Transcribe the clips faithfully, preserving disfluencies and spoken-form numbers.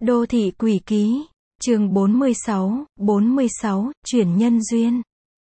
Đô thị quỷ ký, chương bốn mươi sáu, bốn mươi sáu, chuyển nhân duyên.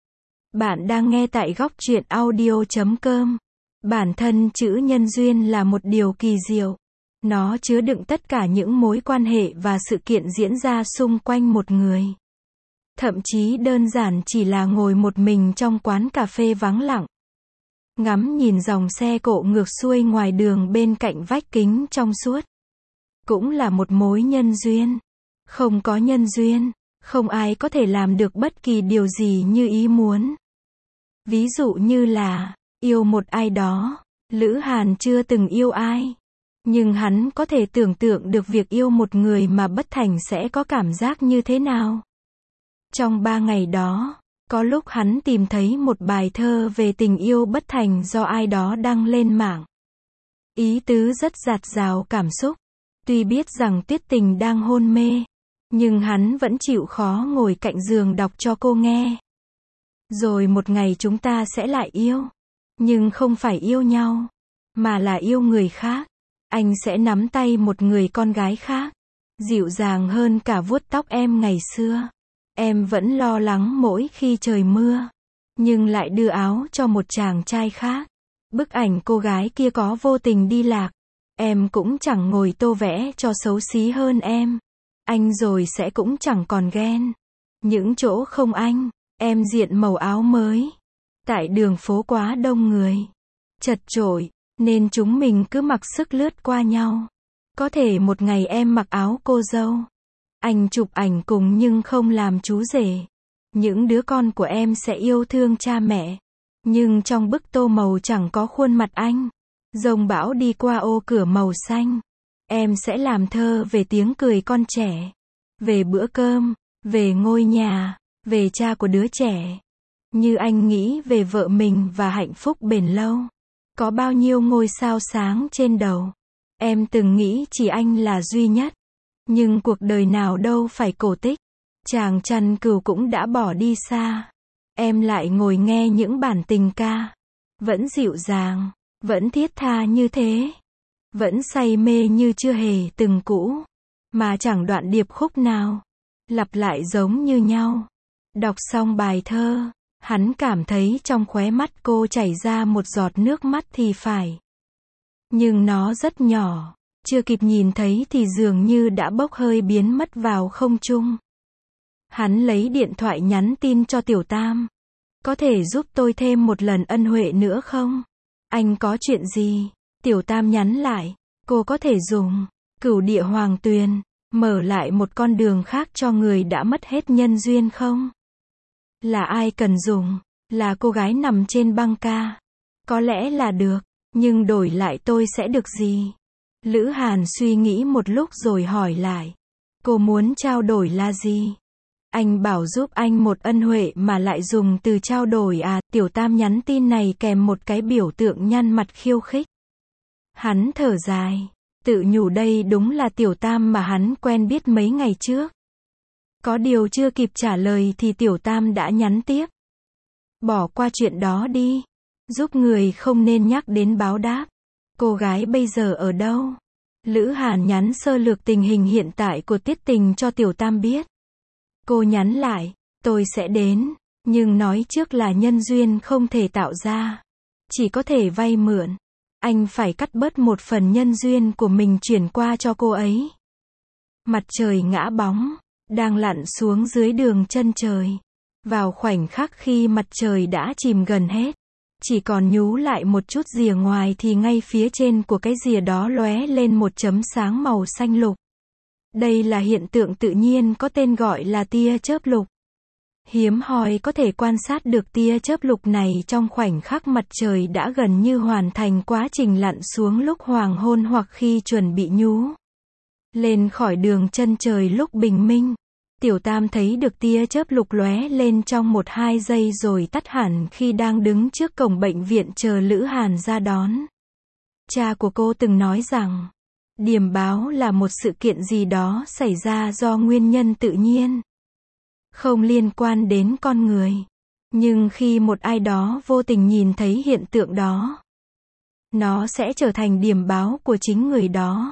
Bạn đang nghe tại góc truyện audio chấm com. Bản thân chữ nhân duyên là một điều kỳ diệu. Nó chứa đựng tất cả những mối quan hệ và sự kiện diễn ra xung quanh một người. Thậm chí đơn giản chỉ là ngồi một mình trong quán cà phê vắng lặng. Ngắm nhìn dòng xe cộ ngược xuôi ngoài đường bên cạnh vách kính trong suốt. Cũng là một mối nhân duyên. Không có nhân duyên, không ai có thể làm được bất kỳ điều gì như ý muốn. Ví dụ như là, yêu một ai đó, Lữ Hàn chưa từng yêu ai. Nhưng hắn có thể tưởng tượng được việc yêu một người mà bất thành sẽ có cảm giác như thế nào. Trong ba ngày đó, có lúc hắn tìm thấy một bài thơ về tình yêu bất thành do ai đó đăng lên mạng. Ý tứ rất dạt dào cảm xúc. Tuy biết rằng Tuyết Tình đang hôn mê, nhưng hắn vẫn chịu khó ngồi cạnh giường đọc cho cô nghe. Rồi một ngày chúng ta sẽ lại yêu. Nhưng không phải yêu nhau, mà là yêu người khác. Anh sẽ nắm tay một người con gái khác, dịu dàng hơn cả vuốt tóc em ngày xưa. Em vẫn lo lắng mỗi khi trời mưa, nhưng lại đưa áo cho một chàng trai khác. Bức ảnh cô gái kia có vô tình đi lạc. Em cũng chẳng ngồi tô vẽ cho xấu xí hơn em. Anh rồi sẽ cũng chẳng còn ghen. Những chỗ không anh, em diện màu áo mới. Tại đường phố quá đông người, chật chội, nên chúng mình cứ mặc sức lướt qua nhau. Có thể một ngày em mặc áo cô dâu. Anh chụp ảnh cùng nhưng không làm chú rể. Những đứa con của em sẽ yêu thương cha mẹ. Nhưng trong bức tô màu chẳng có khuôn mặt anh. Dòng bão đi qua ô cửa màu xanh. Em sẽ làm thơ về tiếng cười con trẻ. Về bữa cơm, về ngôi nhà, về cha của đứa trẻ. Như anh nghĩ về vợ mình và hạnh phúc bền lâu. Có bao nhiêu ngôi sao sáng trên đầu. Em từng nghĩ chỉ anh là duy nhất. Nhưng cuộc đời nào đâu phải cổ tích. Chàng chăn cừu cũng đã bỏ đi xa. Em lại ngồi nghe những bản tình ca. Vẫn dịu dàng, vẫn thiết tha như thế. Vẫn say mê như chưa hề từng cũ. Mà chẳng đoạn điệp khúc nào lặp lại giống như nhau. Đọc xong bài thơ, hắn cảm thấy trong khóe mắt cô chảy ra một giọt nước mắt thì phải. Nhưng nó rất nhỏ, chưa kịp nhìn thấy thì dường như đã bốc hơi biến mất vào không trung. Hắn lấy điện thoại nhắn tin cho Tiểu Tam. Có thể giúp tôi thêm một lần ân huệ nữa không? Anh có chuyện gì? Tiểu Tam nhắn lại. Cô có thể dùng Cửu Địa Hoàng Tuyền, mở lại một con đường khác cho người đã mất hết nhân duyên không? Là ai cần dùng? Là cô gái nằm trên băng ca. Có lẽ là được, nhưng đổi lại tôi sẽ được gì? Lữ Hàn suy nghĩ một lúc rồi hỏi lại. Cô muốn trao đổi là gì? Anh bảo giúp anh một ân huệ mà lại dùng từ trao đổi à? Tiểu Tam nhắn tin này kèm một cái biểu tượng nhăn mặt khiêu khích. Hắn thở dài, tự nhủ đây đúng là Tiểu Tam mà hắn quen biết mấy ngày trước. Có điều chưa kịp trả lời thì Tiểu Tam đã nhắn tiếp. Bỏ qua chuyện đó đi. Giúp người không nên nhắc đến báo đáp. Cô gái bây giờ ở đâu? Lữ Hàn nhắn sơ lược tình hình hiện tại của Tiết Tình cho Tiểu Tam biết. Cô nhắn lại, tôi sẽ đến, nhưng nói trước là nhân duyên không thể tạo ra. Chỉ có thể vay mượn. Anh phải cắt bớt một phần nhân duyên của mình chuyển qua cho cô ấy. Mặt trời ngã bóng, đang lặn xuống dưới đường chân trời. Vào khoảnh khắc khi mặt trời đã chìm gần hết, chỉ còn nhú lại một chút rìa ngoài thì ngay phía trên của cái rìa đó lóe lên một chấm sáng màu xanh lục. Đây là hiện tượng tự nhiên có tên gọi là tia chớp lục. Hiếm hoi có thể quan sát được tia chớp lục này trong khoảnh khắc mặt trời đã gần như hoàn thành quá trình lặn xuống lúc hoàng hôn hoặc khi chuẩn bị nhú lên khỏi đường chân trời lúc bình minh. Tiểu Tam thấy được tia chớp lục lóe lên trong một hai giây rồi tắt hẳn khi đang đứng trước cổng bệnh viện chờ Lữ Hàn ra đón. Cha của cô từng nói rằng, điềm báo là một sự kiện gì đó xảy ra do nguyên nhân tự nhiên, không liên quan đến con người. Nhưng khi một ai đó vô tình nhìn thấy hiện tượng đó, nó sẽ trở thành điềm báo của chính người đó.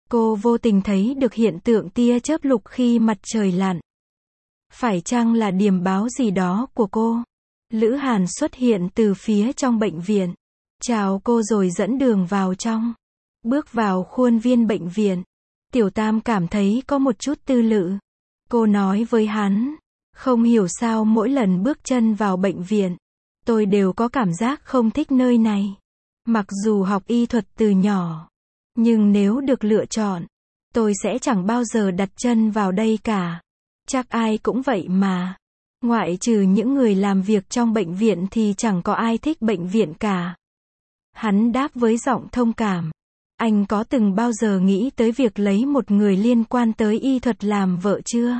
Cô vô tình thấy được hiện tượng tia chớp lục khi mặt trời lặn. Phải chăng là điềm báo gì đó của cô? Lữ Hàn xuất hiện từ phía trong bệnh viện. Chào cô rồi dẫn đường vào trong. Bước vào khuôn viên bệnh viện. Tiểu Tam cảm thấy có một chút tư lự. Cô nói với hắn. Không hiểu sao mỗi lần bước chân vào bệnh viện, tôi đều có cảm giác không thích nơi này. Mặc dù học y thuật từ nhỏ, nhưng nếu được lựa chọn, tôi sẽ chẳng bao giờ đặt chân vào đây cả. Chắc ai cũng vậy mà. Ngoại trừ những người làm việc trong bệnh viện thì chẳng có ai thích bệnh viện cả. Hắn đáp với giọng thông cảm. Anh có từng bao giờ nghĩ tới việc lấy một người liên quan tới y thuật làm vợ chưa?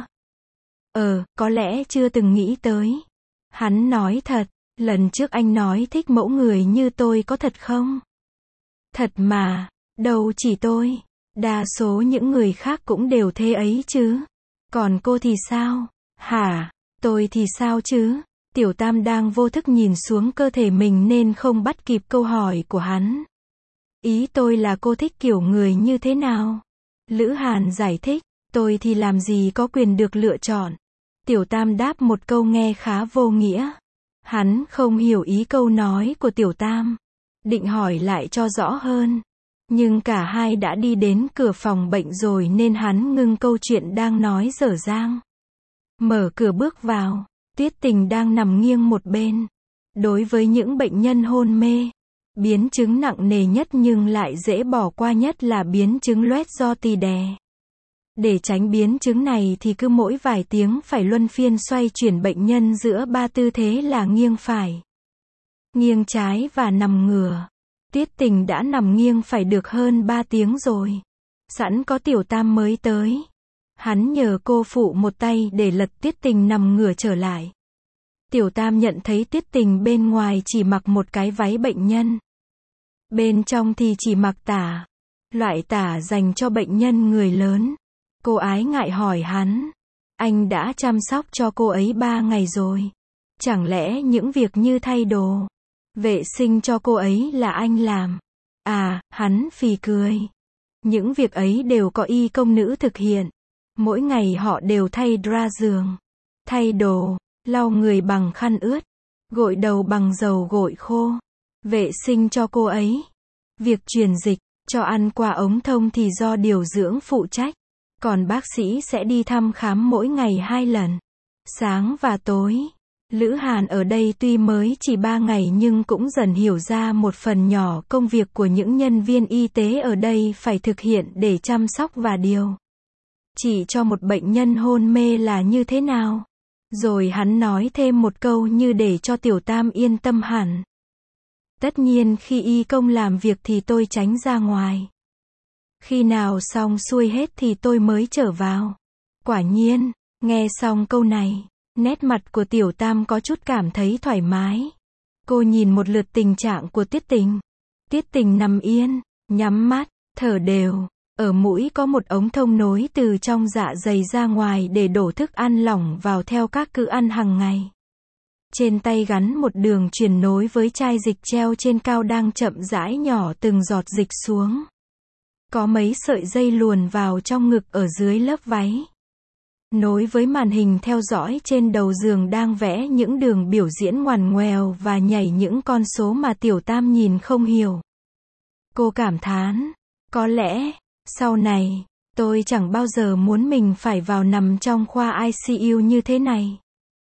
Ờ, có lẽ chưa từng nghĩ tới. Hắn nói thật, lần trước anh nói thích mẫu người như tôi có thật không? Thật mà, đâu chỉ tôi. Đa số những người khác cũng đều thế ấy chứ. Còn cô thì sao? Hả? Tôi thì sao chứ? Tiểu Tam đang vô thức nhìn xuống cơ thể mình nên không bắt kịp câu hỏi của hắn. Ý tôi là cô thích kiểu người như thế nào? Lữ Hàn giải thích, tôi thì làm gì có quyền được lựa chọn. Tiểu Tam đáp một câu nghe khá vô nghĩa. Hắn không hiểu ý câu nói của Tiểu Tam. Định hỏi lại cho rõ hơn. Nhưng cả hai đã đi đến cửa phòng bệnh rồi nên hắn ngưng câu chuyện đang nói dở dang. Mở cửa bước vào. Tuyết Tình đang nằm nghiêng một bên. Đối với những bệnh nhân hôn mê, biến chứng nặng nề nhất nhưng lại dễ bỏ qua nhất là biến chứng loét do tì đè. Để tránh biến chứng này thì cứ mỗi vài tiếng phải luân phiên xoay chuyển bệnh nhân giữa ba tư thế là nghiêng phải, nghiêng trái và nằm ngửa. Tuyết Tình đã nằm nghiêng phải được hơn ba tiếng rồi. Sẵn có Tiểu Tam mới tới. Hắn nhờ cô phụ một tay để lật Tuyết Tình nằm ngửa trở lại. Tiểu Tam nhận thấy Tuyết Tình bên ngoài chỉ mặc một cái váy bệnh nhân. Bên trong thì chỉ mặc tả. Loại tả dành cho bệnh nhân người lớn. Cô ái ngại hỏi hắn. Anh đã chăm sóc cho cô ấy ba ngày rồi. Chẳng lẽ những việc như thay đồ, vệ sinh cho cô ấy là anh làm? À, hắn phì cười. Những việc ấy đều có y công nữ thực hiện. Mỗi ngày họ đều thay dra giường, thay đồ, lau người bằng khăn ướt, gội đầu bằng dầu gội khô, vệ sinh cho cô ấy. Việc truyền dịch, cho ăn qua ống thông thì do điều dưỡng phụ trách. Còn bác sĩ sẽ đi thăm khám mỗi ngày hai lần, sáng và tối. Lữ Hàn ở đây tuy mới chỉ ba ngày nhưng cũng dần hiểu ra một phần nhỏ công việc của những nhân viên y tế ở đây phải thực hiện để chăm sóc và điều chỉ cho một bệnh nhân hôn mê là như thế nào. Rồi hắn nói thêm một câu như để cho Tiểu Tam yên tâm hẳn. Tất nhiên khi y công làm việc thì tôi tránh ra ngoài. Khi nào xong xuôi hết thì tôi mới trở vào. Quả nhiên, nghe xong câu này, nét mặt của Tiểu Tam có chút cảm thấy thoải mái. Cô nhìn một lượt tình trạng của Tuyết Tình. Tuyết Tình nằm yên, nhắm mắt, thở đều. Ở mũi có một ống thông nối từ trong dạ dày ra ngoài để đổ thức ăn lỏng vào theo các cữ ăn hàng ngày. Trên tay gắn một đường truyền nối với chai dịch treo trên cao đang chậm rãi nhỏ từng giọt dịch xuống. Có mấy sợi dây luồn vào trong ngực ở dưới lớp váy. Nối với màn hình theo dõi trên đầu giường đang vẽ những đường biểu diễn ngoằn ngoèo và nhảy những con số mà Tiểu Tam nhìn không hiểu. Cô cảm thán, có lẽ, sau này, tôi chẳng bao giờ muốn mình phải vào nằm trong khoa i xê u như thế này.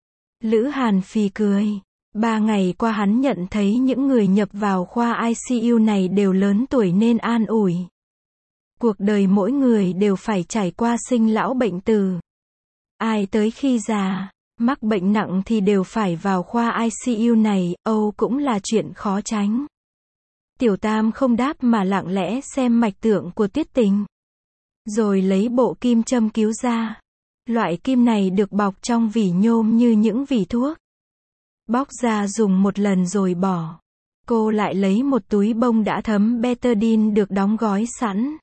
Lữ Hàn phì cười. Ba ngày qua hắn nhận thấy những người nhập vào khoa i xê u này đều lớn tuổi nên an ủi. Cuộc đời mỗi người đều phải trải qua sinh lão bệnh tử. Ai tới khi già, mắc bệnh nặng thì đều phải vào khoa i xê u này, âu cũng là chuyện khó tránh. Tiểu Tam không đáp mà lặng lẽ xem mạch tượng của Tuyết Tình. Rồi lấy bộ kim châm cứu ra. Loại kim này được bọc trong vỉ nhôm như những vỉ thuốc. Bóc ra dùng một lần rồi bỏ. Cô lại lấy một túi bông đã thấm betadine được đóng gói sẵn.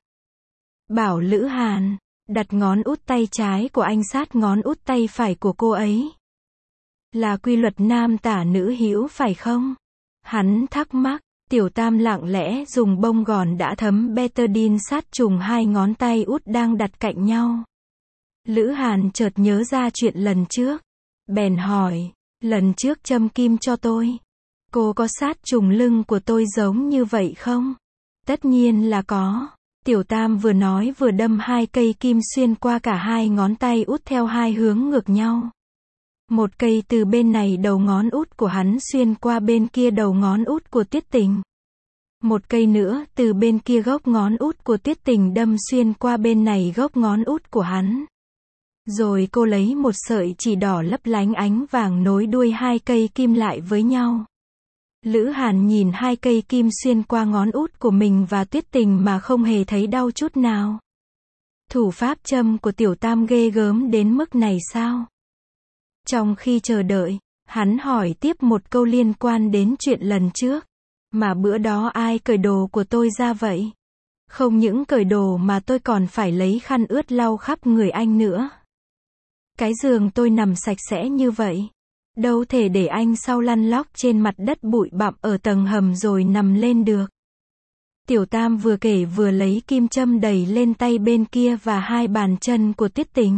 Bảo Lữ Hàn, đặt ngón út tay trái của anh sát ngón út tay phải của cô ấy. Là quy luật nam tả nữ hữu phải không? Hắn thắc mắc, Tiểu Tam lặng lẽ dùng bông gòn đã thấm betadine sát trùng hai ngón tay út đang đặt cạnh nhau. Lữ Hàn chợt nhớ ra chuyện lần trước. Bèn hỏi, lần trước châm kim cho tôi, cô có sát trùng lưng của tôi giống như vậy không? Tất nhiên là có. Tiểu Tam vừa nói vừa đâm hai cây kim xuyên qua cả hai ngón tay út theo hai hướng ngược nhau. Một cây từ bên này đầu ngón út của hắn xuyên qua bên kia đầu ngón út của Tuyết Tình. Một cây nữa từ bên kia gốc ngón út của Tuyết Tình đâm xuyên qua bên này gốc ngón út của hắn. Rồi cô lấy một sợi chỉ đỏ lấp lánh ánh vàng nối đuôi hai cây kim lại với nhau. Lữ Hàn nhìn hai cây kim xuyên qua ngón út của mình và Tuyết Tình mà không hề thấy đau chút nào. Thủ pháp châm của Tiểu Tam ghê gớm đến mức này sao? Trong khi chờ đợi, hắn hỏi tiếp một câu liên quan đến chuyện lần trước. Mà bữa đó ai cởi đồ của tôi ra vậy? Không những cởi đồ mà tôi còn phải lấy khăn ướt lau khắp người anh nữa. Cái giường tôi nằm sạch sẽ như vậy. Đâu thể để anh sau lăn lóc trên mặt đất bụi bặm ở tầng hầm rồi nằm lên được. Tiểu Tam vừa kể vừa lấy kim châm đẩy lên tay bên kia và hai bàn chân của Tuyết Tình.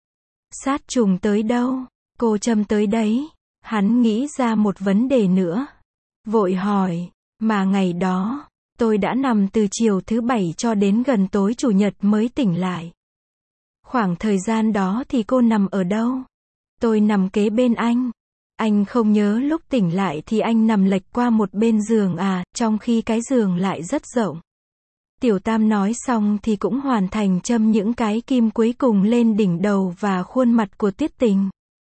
Sát trùng tới đâu? Cô châm tới đấy. Hắn nghĩ ra một vấn đề nữa. Vội hỏi, mà ngày đó, tôi đã nằm từ chiều thứ bảy cho đến gần tối chủ nhật mới tỉnh lại. Khoảng thời gian đó thì cô nằm ở đâu? Tôi nằm kế bên anh. Anh không nhớ lúc tỉnh lại thì anh nằm lệch qua một bên giường à, trong khi cái giường lại rất rộng. Tiểu Tam nói xong thì cũng hoàn thành châm những cái kim cuối cùng lên đỉnh đầu và khuôn mặt của Tuyết Tình.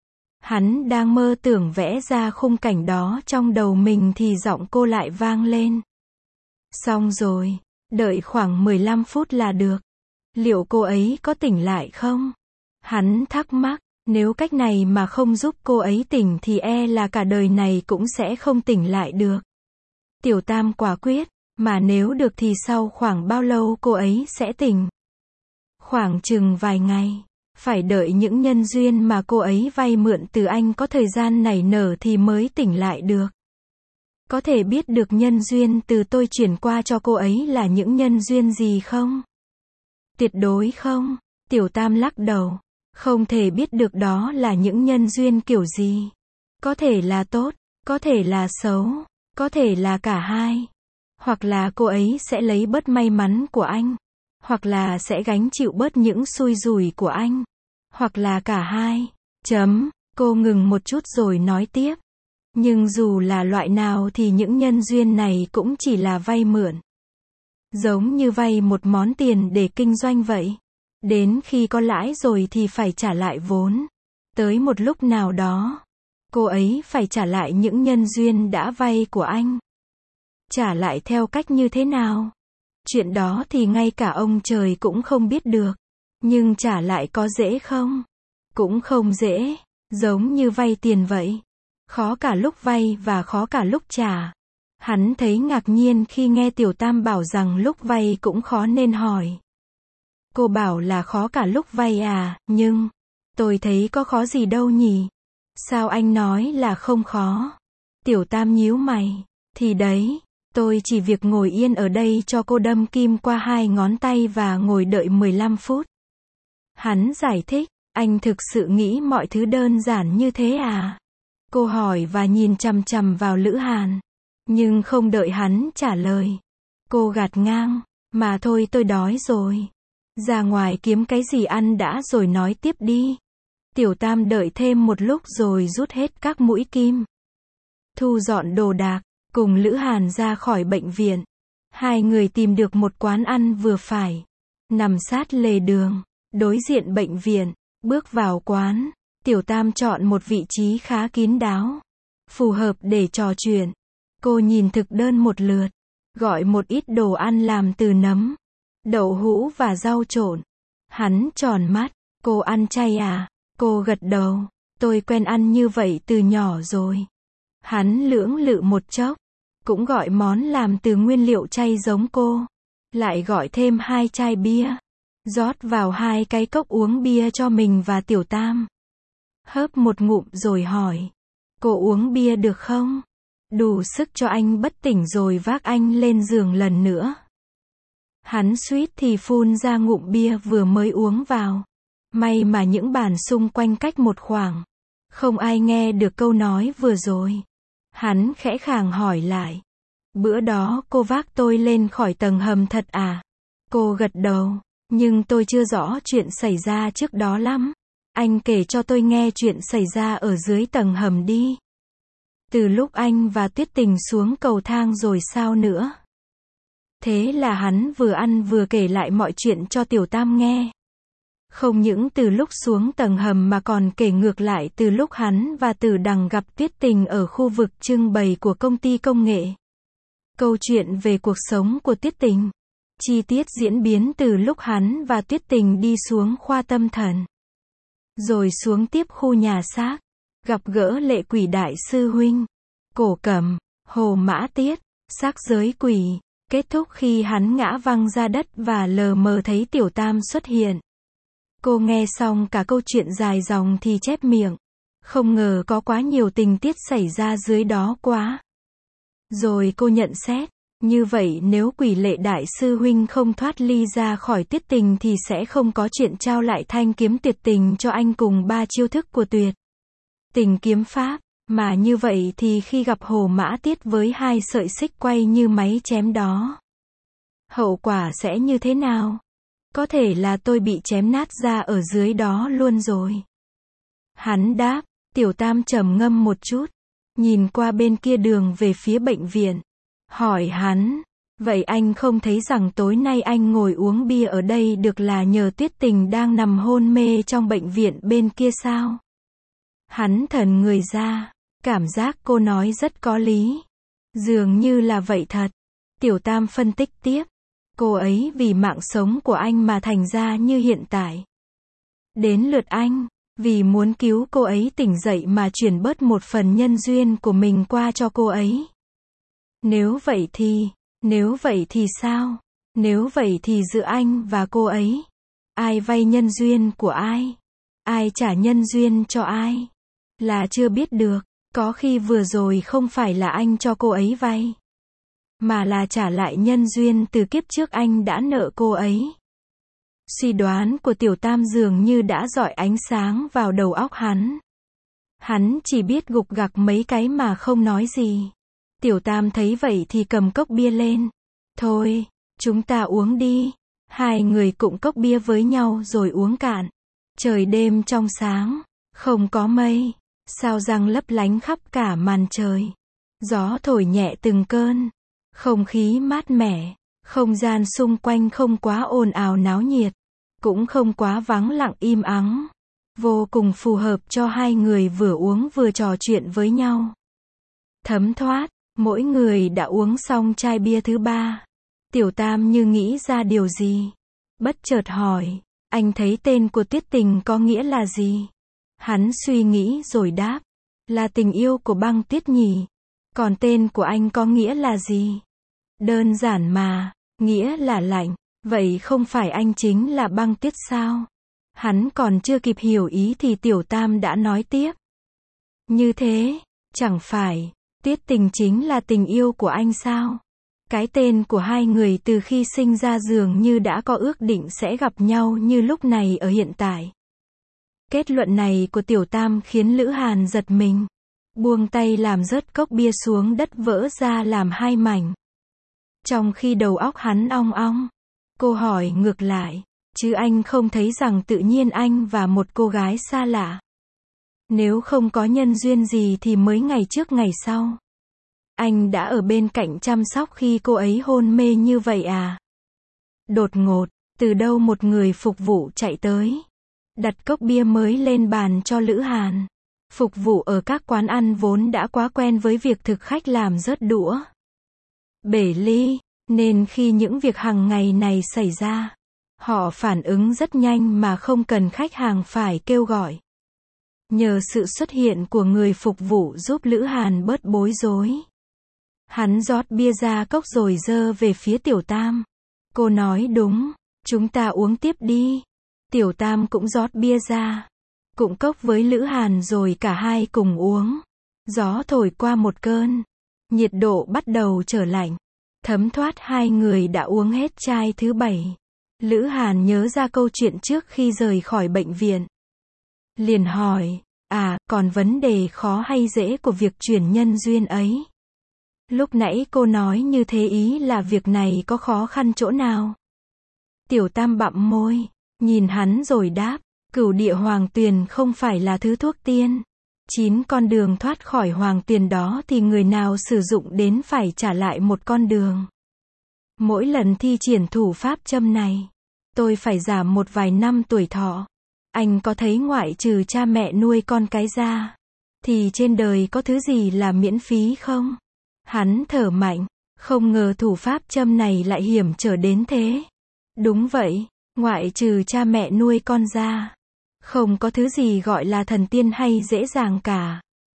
Hắn đang mơ tưởng vẽ ra khung cảnh đó trong đầu mình thì giọng cô lại vang lên. Xong rồi, đợi khoảng mười lăm phút là được. Liệu cô ấy có tỉnh lại không? Hắn thắc mắc, nếu cách này mà không giúp cô ấy tỉnh thì e là cả đời này cũng sẽ không tỉnh lại được. Tiểu Tam quả quyết, mà nếu được thì sau khoảng bao lâu cô ấy sẽ tỉnh? Khoảng chừng vài ngày. Phải đợi những nhân duyên mà cô ấy vay mượn từ anh có thời gian nảy nở thì mới tỉnh lại được. Có thể biết được nhân duyên từ tôi chuyển qua cho cô ấy là những nhân duyên gì không? Tuyệt đối không. Tiểu Tam lắc đầu. Không thể biết được đó là những nhân duyên kiểu gì. Có thể là tốt, có thể là xấu, có thể là cả hai. Hoặc là cô ấy sẽ lấy bớt may mắn của anh. Hoặc là sẽ gánh chịu bớt những xui rủi của anh. Hoặc là cả hai. Chấm. Cô ngừng một chút rồi nói tiếp. Nhưng dù là loại nào thì những nhân duyên này cũng chỉ là vay mượn. Giống như vay một món tiền để kinh doanh vậy. Đến khi có lãi rồi thì phải trả lại vốn. Tới một lúc nào đó, cô ấy phải trả lại những nhân duyên đã vay của anh. Trả lại theo cách như thế nào? Chuyện đó thì ngay cả ông trời cũng không biết được. Nhưng trả lại có dễ không? Cũng không dễ. Giống như vay tiền vậy. Khó cả lúc vay và khó cả lúc trả. Hắn thấy ngạc nhiên khi nghe Tiểu Tam bảo rằng lúc vay cũng khó nên hỏi. Cô bảo là khó cả lúc vay à, nhưng tôi thấy có khó gì đâu nhỉ? Sao anh nói là không khó? Tiểu Tam nhíu mày. Thì đấy, tôi chỉ việc ngồi yên ở đây cho cô đâm kim qua hai ngón tay và ngồi đợi mười lăm phút. Hắn giải thích, anh thực sự nghĩ mọi thứ đơn giản như thế à? Cô hỏi và nhìn chằm chằm vào Lữ Hàn. Nhưng không đợi hắn trả lời. Cô gạt ngang, mà thôi tôi đói rồi. Ra ngoài kiếm cái gì ăn đã rồi nói tiếp đi. Tiểu Tam đợi thêm một lúc rồi rút hết các mũi kim. Thu dọn đồ đạc, cùng Lữ Hàn ra khỏi bệnh viện. Hai người tìm được một quán ăn vừa phải. Nằm sát lề đường, đối diện bệnh viện. Bước vào quán, Tiểu Tam chọn một vị trí khá kín đáo. Phù hợp để trò chuyện. Cô nhìn thực đơn một lượt. Gọi một ít đồ ăn làm từ nấm, đậu hũ và rau trộn. Hắn tròn mắt. Cô ăn chay à? Cô gật đầu. Tôi quen ăn như vậy từ nhỏ rồi. Hắn lưỡng lự một chốc. Cũng gọi món làm từ nguyên liệu chay giống cô. Lại gọi thêm hai chai bia. Rót vào hai cái cốc uống bia cho mình và Tiểu Tam. Hớp một ngụm rồi hỏi. Cô uống bia được không? đủ sức cho anh bất tỉnh rồi vác anh lên giường lần nữa. Hắn suýt thì phun ra ngụm bia vừa mới uống vào. May mà những bàn xung quanh cách một khoảng. Không ai nghe được câu nói vừa rồi. Hắn khẽ khàng hỏi lại. Bữa đó cô vác tôi lên khỏi tầng hầm thật à? Cô gật đầu. Nhưng tôi chưa rõ chuyện xảy ra trước đó lắm. Anh kể cho tôi nghe chuyện xảy ra ở dưới tầng hầm đi. Từ lúc anh và Tuyết Tình xuống cầu thang rồi sao nữa? Thế là hắn vừa ăn vừa kể lại mọi chuyện cho Tiểu Tam nghe. Không những từ lúc xuống tầng hầm mà còn kể ngược lại từ lúc hắn và Tử Đằng gặp Tuyết Tình ở khu vực trưng bày của công ty công nghệ. Câu chuyện về cuộc sống của Tuyết Tình. Chi tiết diễn biến từ lúc hắn và Tuyết Tình đi xuống khoa tâm thần. Rồi xuống tiếp khu nhà xác. Gặp gỡ Lệ Quỷ Đại Sư Huynh. Cổ Cẩm, Hồ Mã Tiết, xác giới quỷ. Kết thúc khi hắn ngã văng ra đất và lờ mờ thấy Tiểu Tam xuất hiện. Cô nghe xong cả câu chuyện dài dòng thì chép miệng. Không ngờ có quá nhiều tình tiết xảy ra dưới đó quá. Rồi cô nhận xét. Như vậy nếu Quỷ Lệ Đại Sư Huynh không thoát ly ra khỏi Tuyết Tình thì sẽ không có chuyện trao lại thanh kiếm tuyệt tình cho anh cùng ba chiêu thức của tuyệt tình kiếm pháp. Mà như vậy thì khi gặp Hồ Mã Tiết với hai sợi xích quay như máy chém đó, hậu quả sẽ như thế nào? Có thể là tôi bị chém nát ra ở dưới đó luôn rồi. Hắn đáp. Tiểu Tam trầm ngâm một chút, nhìn qua bên kia đường về phía bệnh viện. Hỏi hắn. Vậy anh không thấy rằng tối nay anh ngồi uống bia ở đây được là nhờ Tuyết Tình đang nằm hôn mê trong bệnh viện bên kia sao? Hắn thần người ra. Cảm giác cô nói rất có lý. Dường như là vậy thật. Tiểu Tam phân tích tiếp. Cô ấy vì mạng sống của anh mà thành ra như hiện tại. Đến lượt anh, vì muốn cứu cô ấy tỉnh dậy mà chuyển bớt một phần nhân duyên của mình qua cho cô ấy. Nếu vậy thì, nếu vậy thì sao? Nếu vậy thì giữa anh và cô ấy, ai vay nhân duyên của ai? Ai trả nhân duyên cho ai? Là chưa biết được. Có khi vừa rồi không phải là anh cho cô ấy vay, mà là trả lại nhân duyên từ kiếp trước anh đã nợ cô ấy. Suy đoán của Tiểu Tam dường như đã rọi ánh sáng vào đầu óc hắn. Hắn chỉ biết gục gặc mấy cái mà không nói gì. Tiểu Tam thấy vậy thì cầm cốc bia lên. Thôi, chúng ta uống đi. Hai người cụng cốc bia với nhau rồi uống cạn. Trời đêm trong sáng, không có mây. Sao răng lấp lánh khắp cả màn trời. Gió thổi nhẹ từng cơn. Không khí mát mẻ. Không gian xung quanh không quá ồn ào náo nhiệt. Cũng không quá vắng lặng im ắng. Vô cùng phù hợp cho hai người vừa uống vừa trò chuyện với nhau. Thấm thoát, mỗi người đã uống xong chai bia thứ ba. Tiểu Tam như nghĩ ra điều gì. Bất chợt hỏi, anh thấy tên của Tuyết Tình có nghĩa là gì? Hắn suy nghĩ rồi đáp, là tình yêu của Băng Tuyết nhỉ. Còn tên của anh có nghĩa là gì? Đơn giản mà, nghĩa là lạnh. Vậy không phải anh chính là Băng Tuyết sao? Hắn còn chưa kịp hiểu ý thì Tiểu Tam đã nói tiếp. Như thế, chẳng phải, Tuyết Tình chính là tình yêu của anh sao? Cái tên của hai người từ khi sinh ra dường như đã có ước định sẽ gặp nhau như lúc này ở hiện tại. Kết luận này của Tiểu Tam khiến Lữ Hàn giật mình. Buông tay làm rớt cốc bia xuống đất vỡ ra làm hai mảnh. Trong khi đầu óc hắn ong ong. Cô hỏi ngược lại, chứ anh không thấy rằng tự nhiên anh và một cô gái xa lạ, nếu không có nhân duyên gì thì mới ngày trước ngày sau, anh đã ở bên cạnh chăm sóc khi cô ấy hôn mê như vậy à? Đột ngột, từ đâu một người phục vụ chạy tới, đặt cốc bia mới lên bàn cho Lữ Hàn. Phục vụ ở các quán ăn vốn đã quá quen với việc thực khách làm rớt đũa, bể ly, nên khi những việc hàng ngày này xảy ra, họ phản ứng rất nhanh mà không cần khách hàng phải kêu gọi. Nhờ sự xuất hiện của người phục vụ giúp Lữ Hàn bớt bối rối. Hắn rót bia ra cốc rồi giơ về phía Tiểu Tam. Cô nói đúng, chúng ta uống tiếp đi. Tiểu Tam cũng rót bia ra, cụng cốc với Lữ Hàn rồi cả hai cùng uống. Gió thổi qua một cơn, nhiệt độ bắt đầu trở lạnh. Thấm thoát hai người đã uống hết chai thứ bảy. Lữ Hàn nhớ ra câu chuyện trước khi rời khỏi bệnh viện. Liền hỏi, à, còn vấn đề khó hay dễ của việc chuyển nhân duyên ấy? Lúc nãy cô nói như thế ý là việc này có khó khăn chỗ nào? Tiểu Tam bặm môi, nhìn hắn rồi đáp, Cửu Địa Hoàng Tuyền không phải là thứ thuốc tiên. Chín con đường thoát khỏi hoàng tuyền đó thì người nào sử dụng đến phải trả lại một con đường. Mỗi lần thi triển thủ pháp châm này, tôi phải giảm một vài năm tuổi thọ. Anh có thấy ngoại trừ cha mẹ nuôi con cái ra, thì trên đời có thứ gì là miễn phí không? Hắn thở mạnh, không ngờ thủ pháp châm này lại hiểm trở đến thế. Đúng vậy, ngoại trừ cha mẹ nuôi con ra, không có thứ gì gọi là thần tiên hay dễ dàng cả.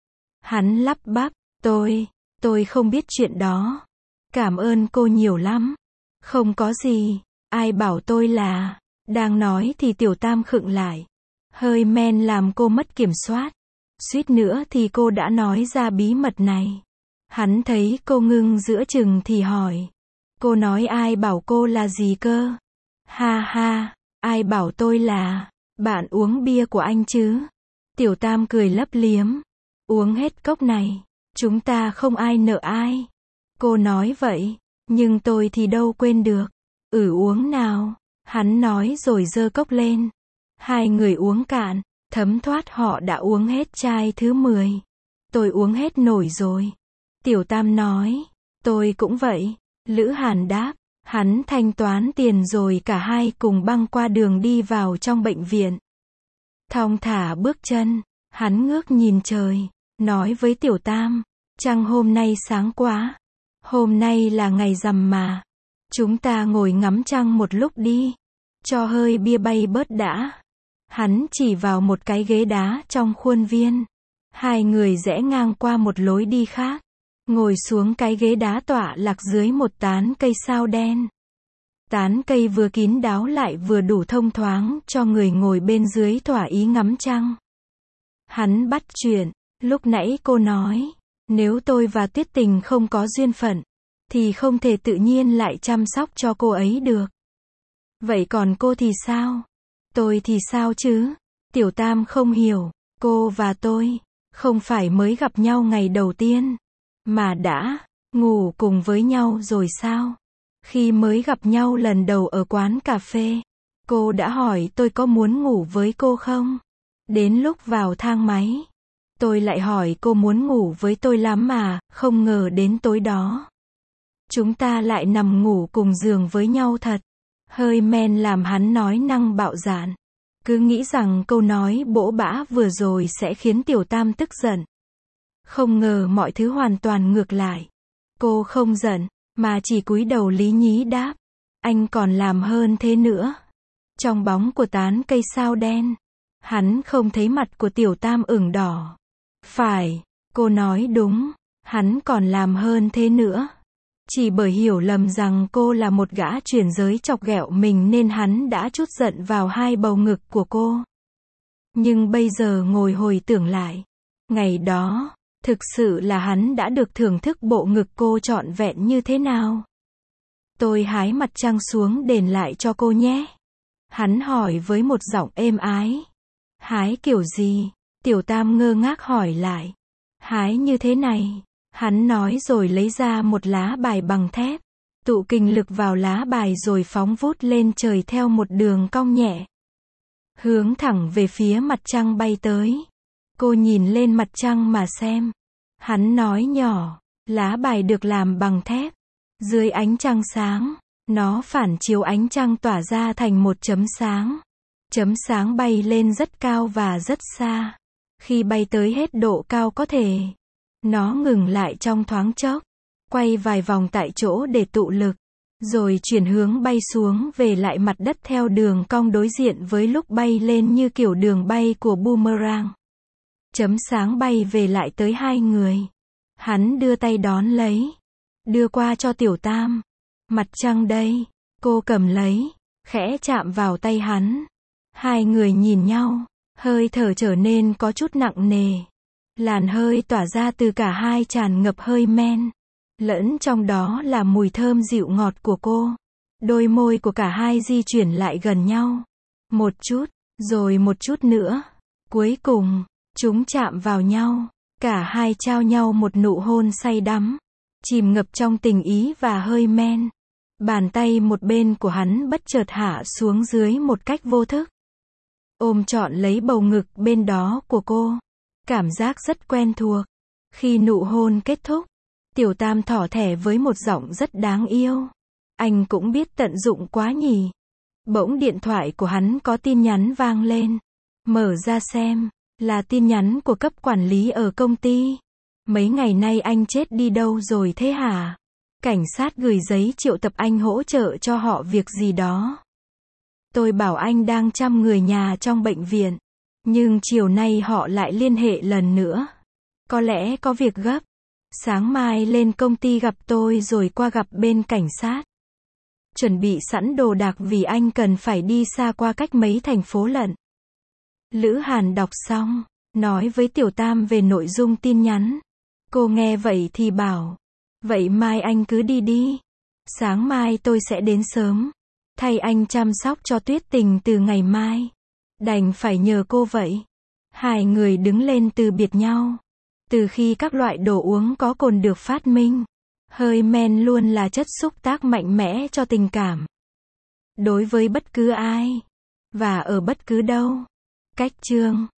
Hắn lắp bắp, tôi, tôi không biết chuyện đó. Cảm ơn cô nhiều lắm. Không có gì, ai bảo tôi là... Đang nói thì Tiểu Tam khựng lại. Hơi men làm cô mất kiểm soát. Suýt nữa thì cô đã nói ra bí mật này. Hắn thấy cô ngưng giữa chừng thì hỏi. Cô nói ai bảo cô là gì cơ? Ha ha, ai bảo tôi là... Bạn uống bia của anh chứ? Tiểu Tam cười lấp liếm. Uống hết cốc này, chúng ta không ai nợ ai. Cô nói vậy, nhưng tôi thì đâu quên được. Ừ uống nào. Hắn nói rồi giơ cốc lên. Hai người uống cạn, thấm thoát họ đã uống hết chai thứ mười. Tôi uống hết nổi rồi. Tiểu Tam nói, tôi cũng vậy. Lữ Hàn đáp, hắn thanh toán tiền rồi cả hai cùng băng qua đường đi vào trong bệnh viện. Thong thả bước chân, hắn ngước nhìn trời, nói với Tiểu Tam, trăng hôm nay sáng quá. Hôm nay là ngày rằm mà. Chúng ta ngồi ngắm trăng một lúc đi. Cho hơi bia bay bớt đã. Hắn chỉ vào một cái ghế đá trong khuôn viên. Hai người rẽ ngang qua một lối đi khác. Ngồi xuống cái ghế đá tọa lạc dưới một tán cây sao đen. Tán cây vừa kín đáo lại vừa đủ thông thoáng cho người ngồi bên dưới thỏa ý ngắm trăng. Hắn bắt chuyện, lúc nãy cô nói, nếu tôi và Tuyết Tình không có duyên phận, thì không thể tự nhiên lại chăm sóc cho cô ấy được. Vậy còn cô thì sao? Tôi thì sao chứ? Tiểu Tam không hiểu, cô và tôi, không phải mới gặp nhau ngày đầu tiên, mà đã ngủ cùng với nhau rồi sao? Khi mới gặp nhau lần đầu ở quán cà phê, cô đã hỏi tôi có muốn ngủ với cô không? Đến lúc vào thang máy, tôi lại hỏi cô muốn ngủ với tôi lắm mà, không ngờ đến tối đó. Chúng ta lại nằm ngủ cùng giường với nhau thật. Hơi men làm hắn nói năng bạo dạn. Cứ nghĩ rằng câu nói bỗ bã vừa rồi sẽ khiến Tiểu Tam tức giận. Không ngờ mọi thứ hoàn toàn ngược lại. Cô không giận, mà chỉ cúi đầu lý nhí đáp. Anh còn làm hơn thế nữa. Trong bóng của tán cây sao đen, hắn không thấy mặt của Tiểu Tam ửng đỏ. Phải, cô nói đúng, hắn còn làm hơn thế nữa. Chỉ bởi hiểu lầm rằng cô là một gã chuyển giới chọc ghẹo mình nên hắn đã trút giận vào hai bầu ngực của cô. Nhưng bây giờ ngồi hồi tưởng lại, ngày đó, thực sự là hắn đã được thưởng thức bộ ngực cô trọn vẹn như thế nào. Tôi hái mặt trăng xuống đền lại cho cô nhé. Hắn hỏi với một giọng êm ái. Hái kiểu gì? Tiểu Tam ngơ ngác hỏi lại. Hái như thế này. Hắn nói rồi lấy ra một lá bài bằng thép. Tụ kình lực vào lá bài rồi phóng vút lên trời theo một đường cong nhẹ. Hướng thẳng về phía mặt trăng bay tới. Cô nhìn lên mặt trăng mà xem. Hắn nói nhỏ. Lá bài được làm bằng thép. Dưới ánh trăng sáng, nó phản chiếu ánh trăng tỏa ra thành một chấm sáng. Chấm sáng bay lên rất cao và rất xa. Khi bay tới hết độ cao có thể, nó ngừng lại trong thoáng chốc, quay vài vòng tại chỗ để tụ lực, rồi chuyển hướng bay xuống về lại mặt đất theo đường cong đối diện với lúc bay lên như kiểu đường bay của boomerang. Chấm sáng bay về lại tới hai người. Hắn đưa tay đón lấy, đưa qua cho Tiểu Tam. Mặt trăng đây, cô cầm lấy, khẽ chạm vào tay hắn. Hai người nhìn nhau, hơi thở trở nên có chút nặng nề. Làn hơi tỏa ra từ cả hai tràn ngập hơi men. Lẫn trong đó là mùi thơm dịu ngọt của cô. Đôi môi của cả hai di chuyển lại gần nhau. Một chút, rồi một chút nữa. Cuối cùng, chúng chạm vào nhau. Cả hai trao nhau một nụ hôn say đắm. Chìm ngập trong tình ý và hơi men. Bàn tay một bên của hắn bất chợt hạ xuống dưới một cách vô thức. Ôm trọn lấy bầu ngực bên đó của cô. Cảm giác rất quen thuộc. Khi nụ hôn kết thúc, Tiểu Tam thỏ thẻ với một giọng rất đáng yêu. Anh cũng biết tận dụng quá nhỉ. Bỗng điện thoại của hắn có tin nhắn vang lên. Mở ra xem, là tin nhắn của cấp quản lý ở công ty. Mấy ngày nay anh chết đi đâu rồi thế hả? Cảnh sát gửi giấy triệu tập anh hỗ trợ cho họ việc gì đó. Tôi bảo anh đang chăm người nhà trong bệnh viện. Nhưng chiều nay họ lại liên hệ lần nữa. Có lẽ có việc gấp. Sáng mai lên công ty gặp tôi rồi qua gặp bên cảnh sát. Chuẩn bị sẵn đồ đạc vì anh cần phải đi xa qua cách mấy thành phố lận. Lữ Hàn đọc xong, nói với Tiểu Tam về nội dung tin nhắn. Cô nghe vậy thì bảo, vậy mai anh cứ đi đi. Sáng mai tôi sẽ đến sớm. Thay anh chăm sóc cho Tuyết Tình từ ngày mai. Đành phải nhờ cô vậy. Hai người đứng lên từ biệt nhau. Từ khi các loại đồ uống có cồn được phát minh, hơi men luôn là chất xúc tác mạnh mẽ cho tình cảm. Đối với bất cứ ai. Và ở bất cứ đâu. Cách chương